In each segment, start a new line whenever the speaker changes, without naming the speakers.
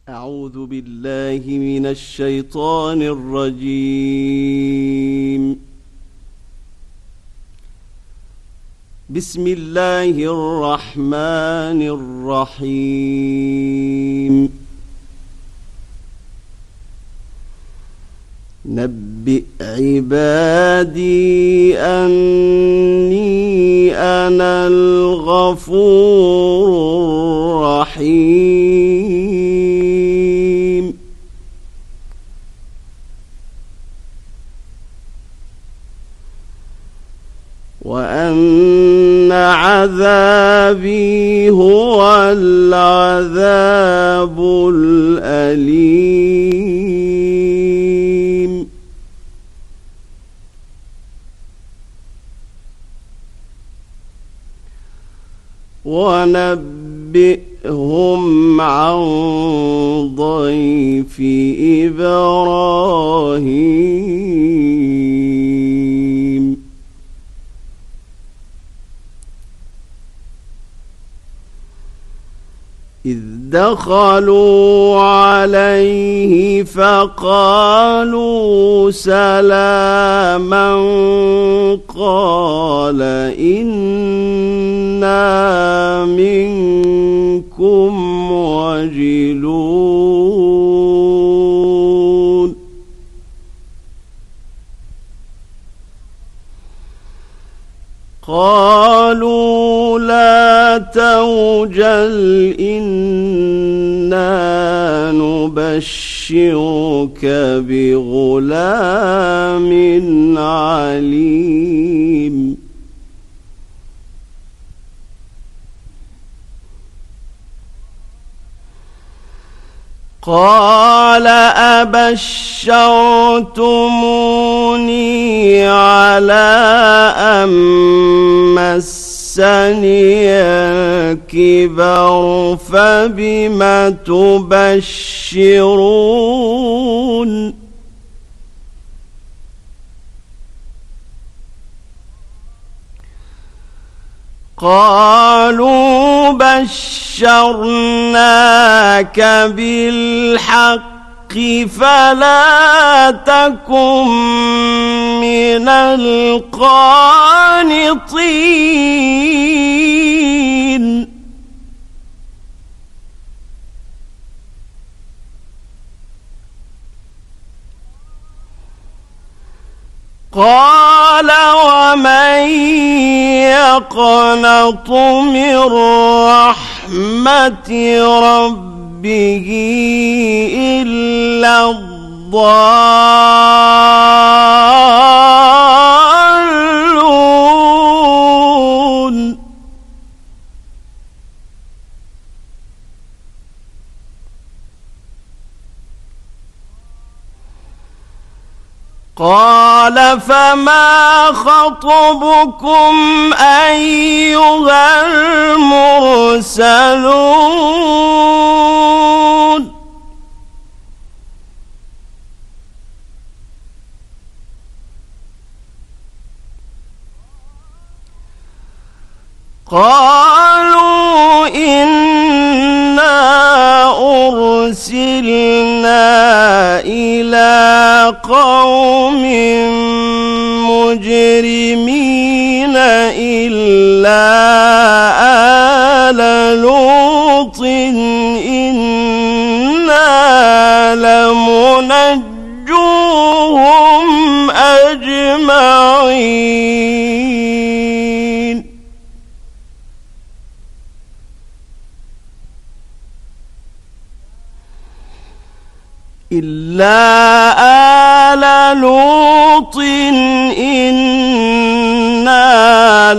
أعوذ بالله من الشيطان الرجيم. بسم الله الرحمن الرحيم. نبئ عبادي أني أنا الغفور الرحيم. وأن عذابي هو العذاب الأليم. ونبئهم عن ضيف إبراهيم. إذ دخلوا عليه فقالوا سلاما قال إنا منكم وجلون. قالوا لا توجل إنا نبشرك بغلام عليم. قال أبشرتموني على أن مسني الكبر فبم تبشرون. قالوا بشرناك بالحق فلا تكن من القانطين. قال ومن يقنط من رحمة ربه إلا الضالون. قال فما خطبكم أيها المرسلون. قالوا إنا أرسلنا إلى قوم مجرمين إلا آل لوط إنا لمنجوهم أجمعين. إلا آل لوط إنا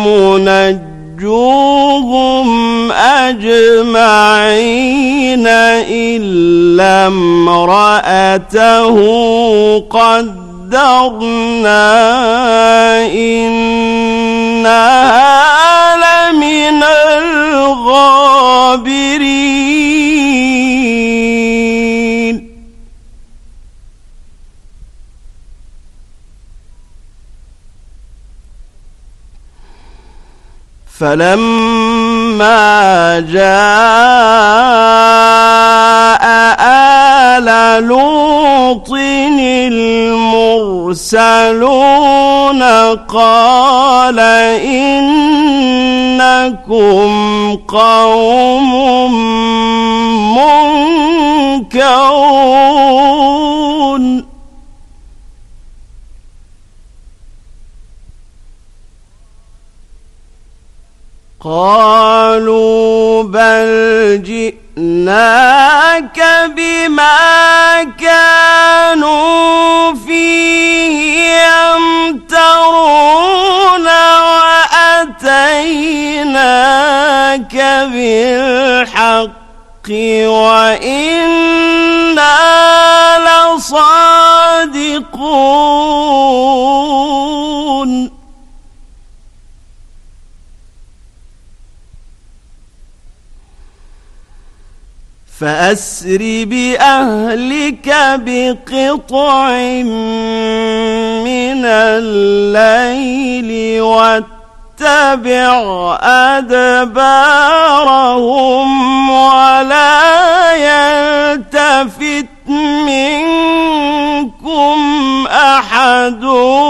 لمنجوهم أجمعين إلا امرأته قدرنا إنها لمن الغابرين. فلما جاء آلَ لُوطٍ الْمُرْسَلُونَ قَالَ إِنَّكُمْ قَوْمٌ مُنكَرُونَ قالوا بل جئناك بما كانوا فيه يمترون وأتيناك بالحق وإنا لصادقون فأسر بأهلك بقطع من الليل واتبع أدبارهم ولا يلتفت منكم أحد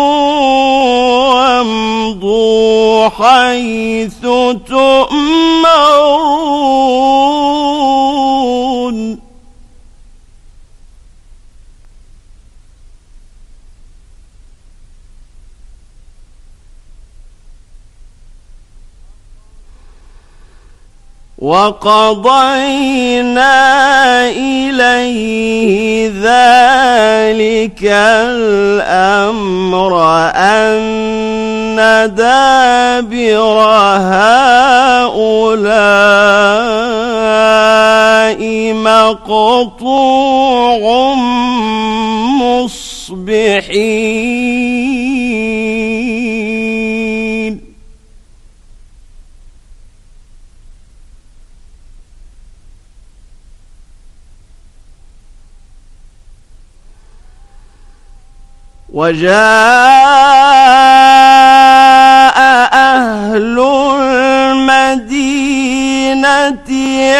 وامضوا حيث تؤمرون وقضينا إليه ذلك الأمر أن دابر هؤلاء مقطوع مصبحين وجاء أهل المدينة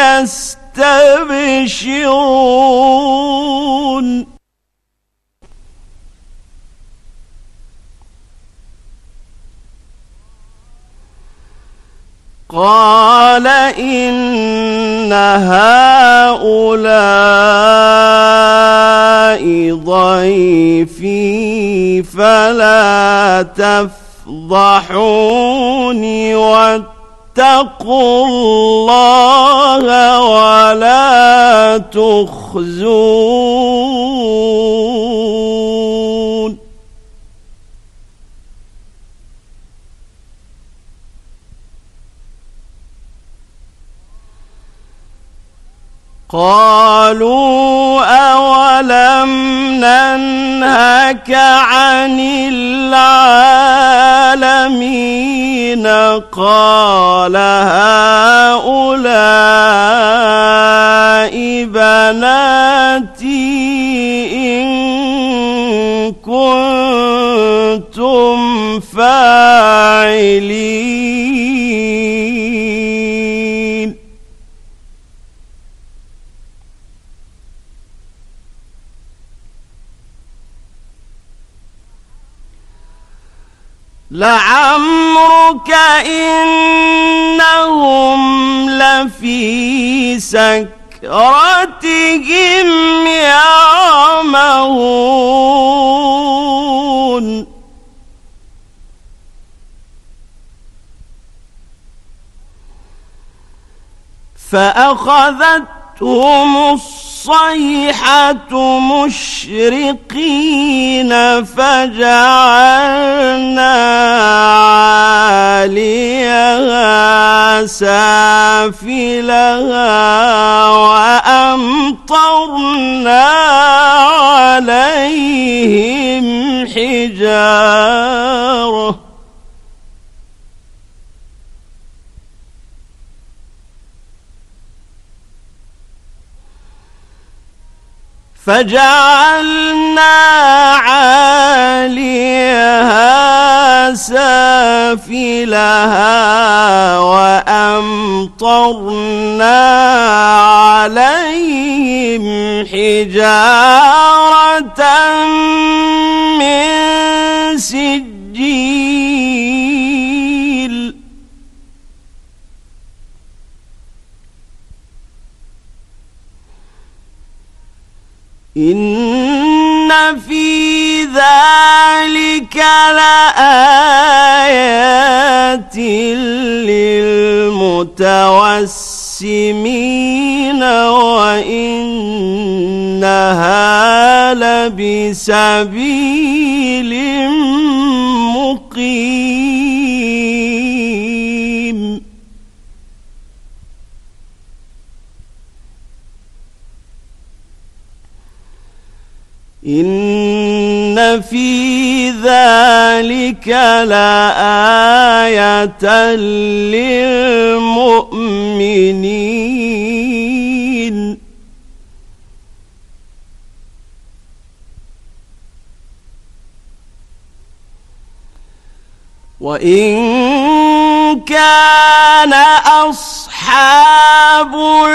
يستبشرون قال إن هؤلاء ضيفي فلا تفضحوني واتقوا الله ولا تخزون قالوا أولم ننهك عن العالمين قال هؤلاء بناتي إن كنتم فاعلين لعمرك إنهم لفي سكرتهم يعمهون فأخذتهم الصيحة مشرقين فجعلنا عاليها سافلها وأمطرنا عليهم حجارة فجعلنا عاليها سافلها وأمطرنا عليهم حجارة من سجيل إن في ذلك لآيات للمتوسمين وإنها لبسبيل مقيم إن في ذلك لآية للمؤمنين وإن كان أصحاب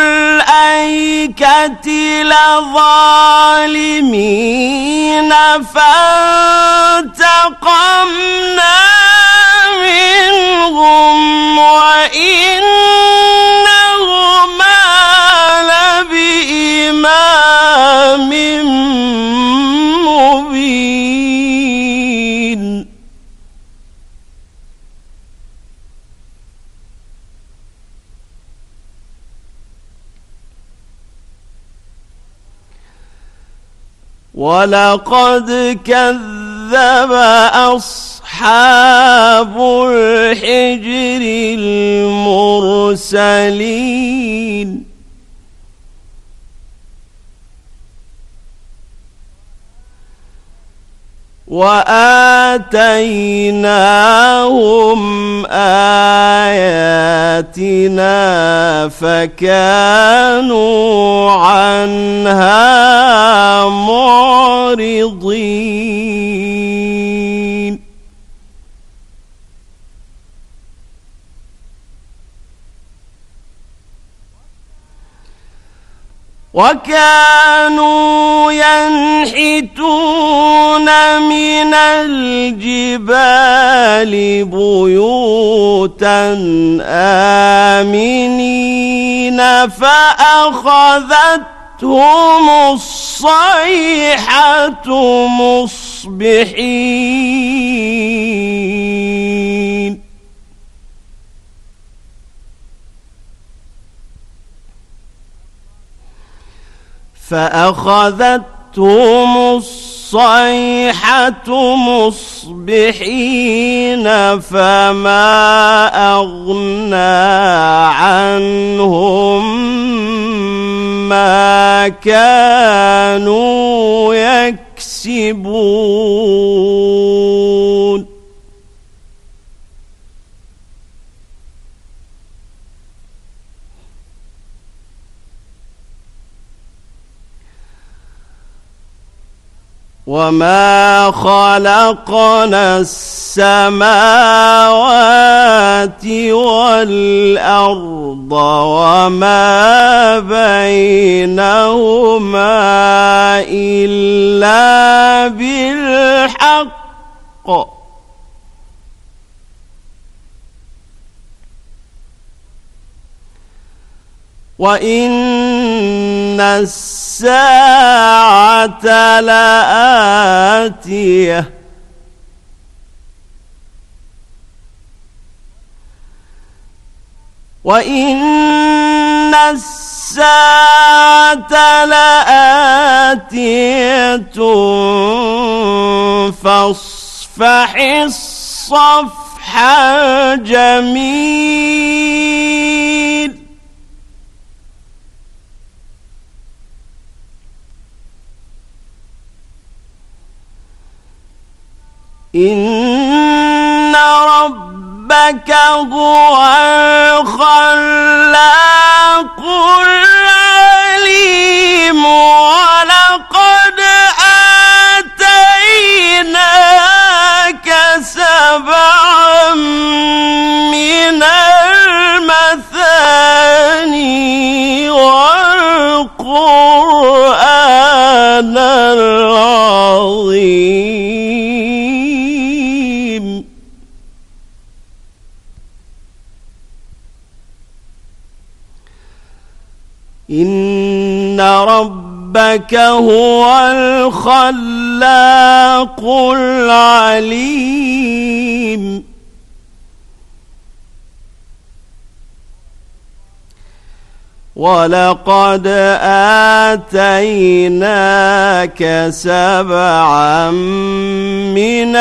الأيكة لظالمين فانتقمنا منهم وإنهما لبإمام مبين ولقد كذب أصحاب الحجر المرسلين وآتيناهم آياتنا فكانوا عنها معرضين وكانوا ينحتون من الجبال بيوتا آمنين فأخذتهم الصيحة مصبحين فما أغنى عنهم ما كانوا يكسبون وما خلقنا السماوات والأرض وما بينهما إلا بالحق وإن الساعة لآتية فاصفح الصفح الجميل إن ربك هو الخلاق العليم ولقد آتيناك سبعا من المثاني والقرآن القرآن العظيم إن ربك هو الخلاق العليم ولقد آتيناك 7 من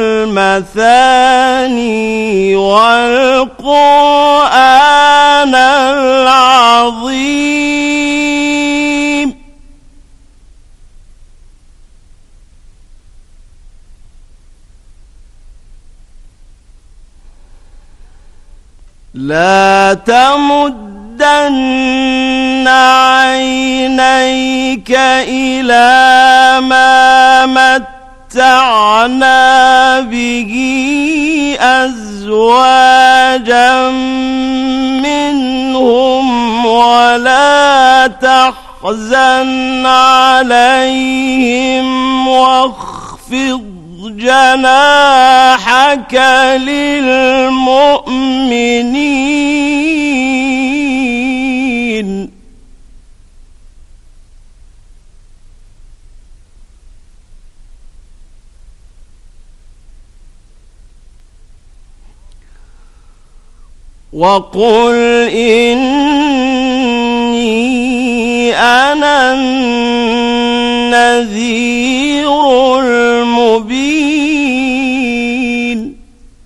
المثاني والقرآن العظيم لا تمدن عينيك إلى ما متعنا به أزواجا منهم ولا تحزن عليهم واخفض جناحك للمؤمنين وقل إني أنا النذير المبين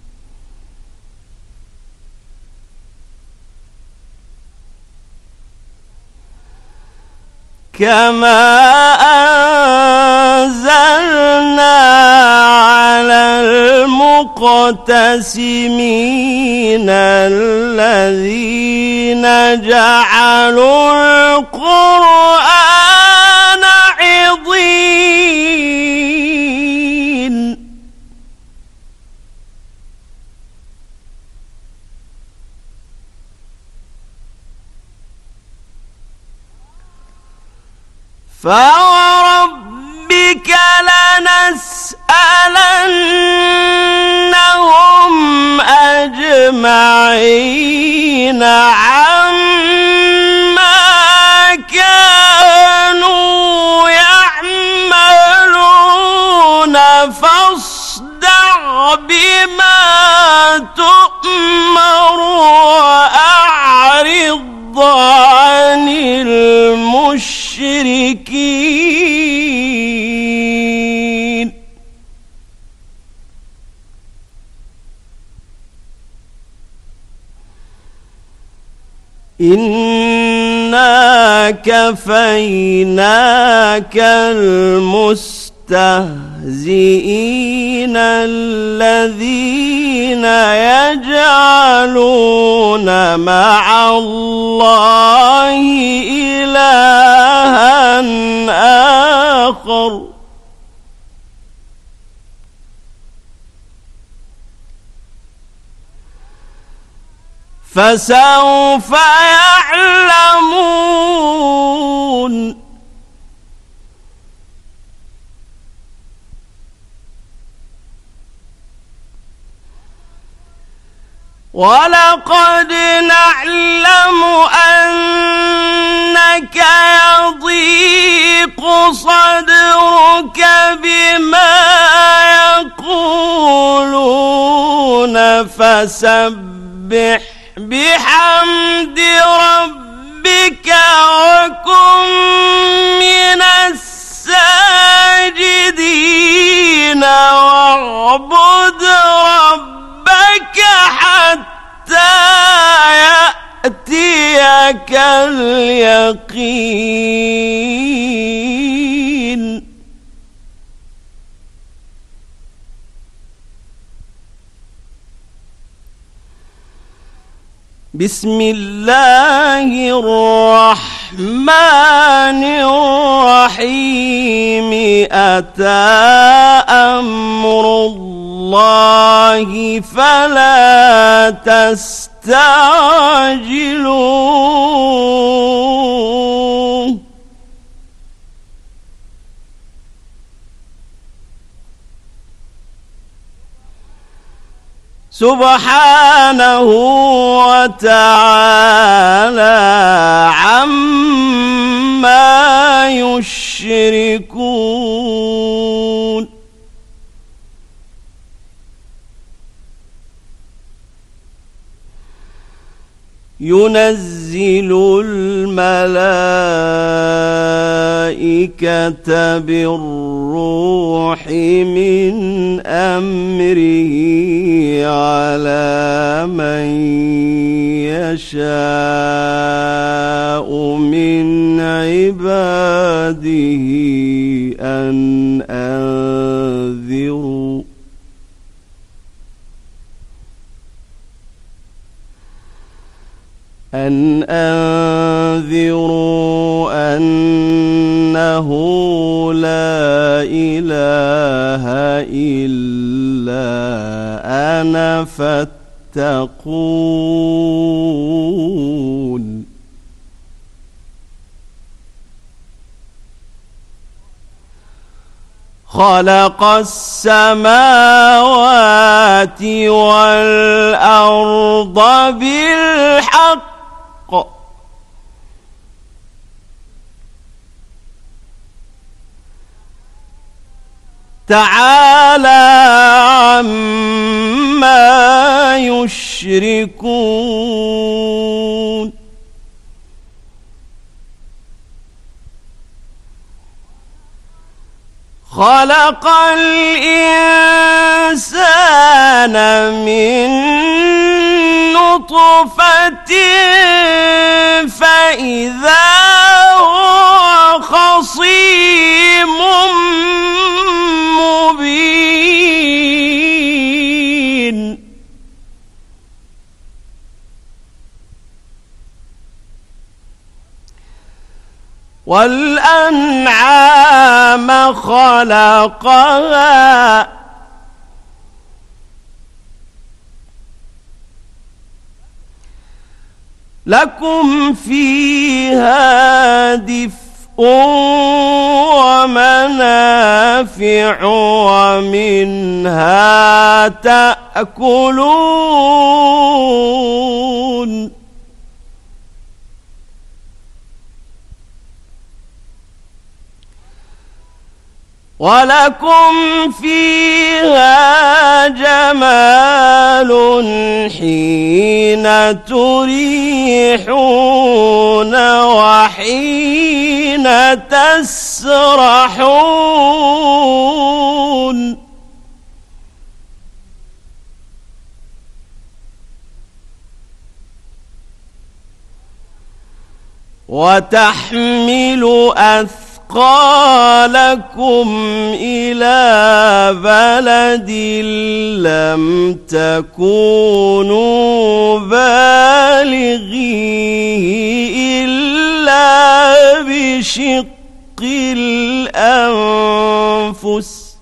كما أنزلنا على المقتسمين الذين جعلوا القرآن عضين فوربك لنسألنهم أجمعين عما كانوا يعملون فاصدع بما تؤمر وأعرض عن المشركين إنا كفيناك المستهزئين الذين يجعلون مع الله إلها آخر فسوف يعلمون ولقد نعلم أنك يضيق صدرك بما يقولون فسبح بحمد ربك وكن من الساجدين واعبد ربك حتى يأتيك اليقين بسم الله الرحمن الرحيم أتى أمر الله فلا تستعجلوه سبحانه وتعالى عما يشركون ينزل الملائكة بالروح من أمره على من يشاء من عباده أن أنذروا أنه لا إله إلا أنا فاتقون خلق السماوات والأرض بالحق تعالى عما يشركون خلق الإنسان من نطفة فإذا هو خصيم مبين والأنعام خلقها لكم فيها دفء ومنافع ومنها تأكلون ولكم فيها جمال حين تريحون وحين تسرحون وتحمل أثقالكم إلى بلد لم تكونوا بالغيه إلا بشق الأنفس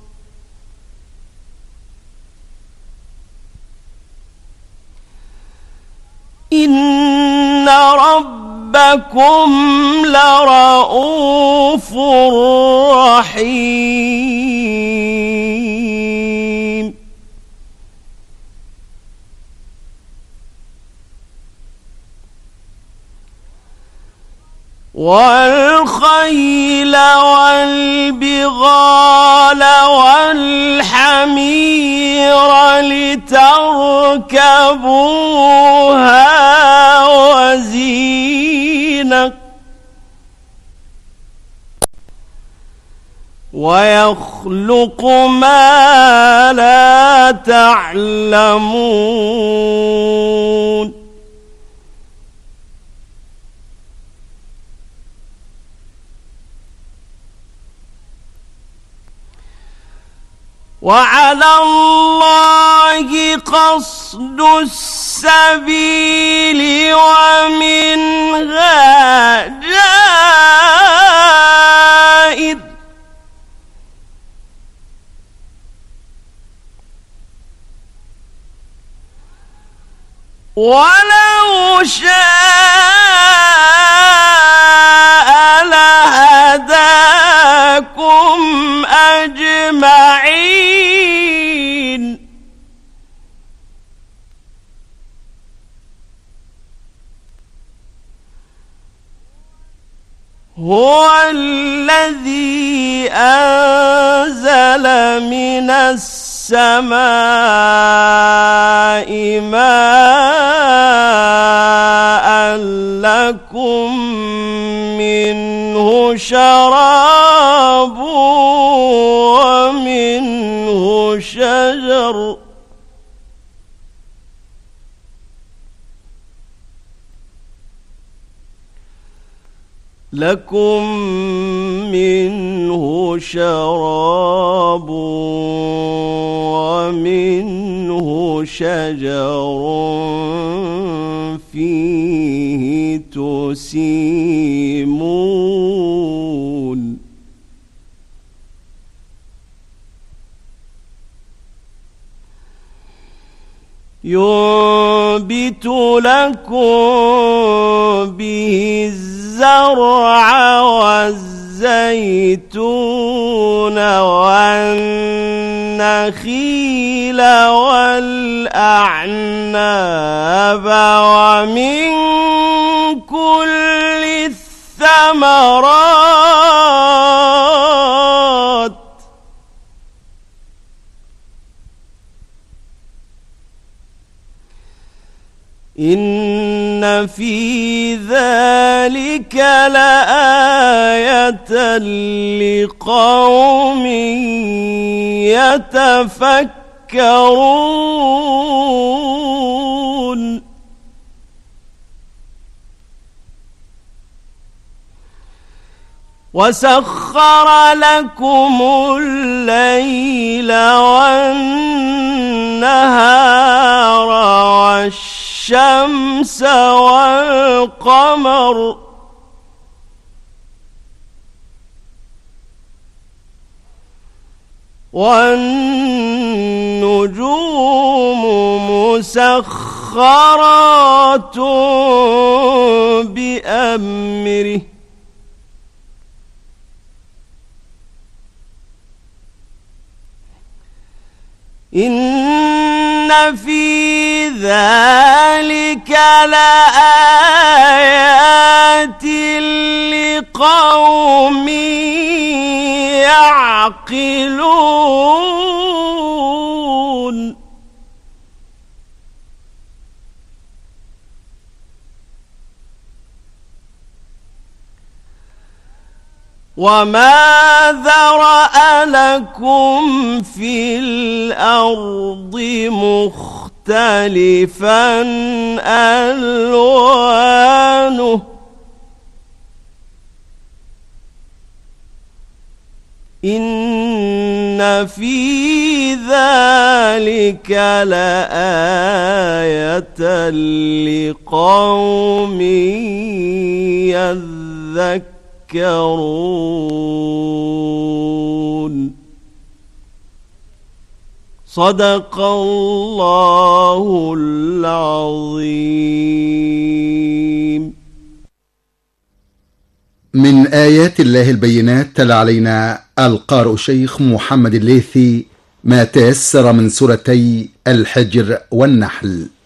إن ربكم لرؤوف رحيم والخيل والبغال والحمير لتركبوها وزينة ويخلق ما لا تعلمون وعلى الله قصد السبيل ومنها جائر ولو شاء لهداكم أجمعين هو الذي أنزل من السماء ماء لكم منه شراب ومنه شجر ومنه شجر فيه تسيمون ينبت لكم به الزرع والزيتون والنخيل والأعناب ومن كل الثمرات إن في ذلك لآية لقوم يتفكرون وسخر لكم الليل والنهار والشمس والقمر والنجوم مسخرات بأمره إن في ذلك لآيات لقوم يعقلون وما ذرأ لكم في الأرض مختلفا ألوانه إن في ذلك لآية لقوم يذكرون صدق الله العظيم.
من آيات الله البينات تلا علينا القارئ الشيخ محمد الليثي ما تيسر من سورتي الحجر والنحل.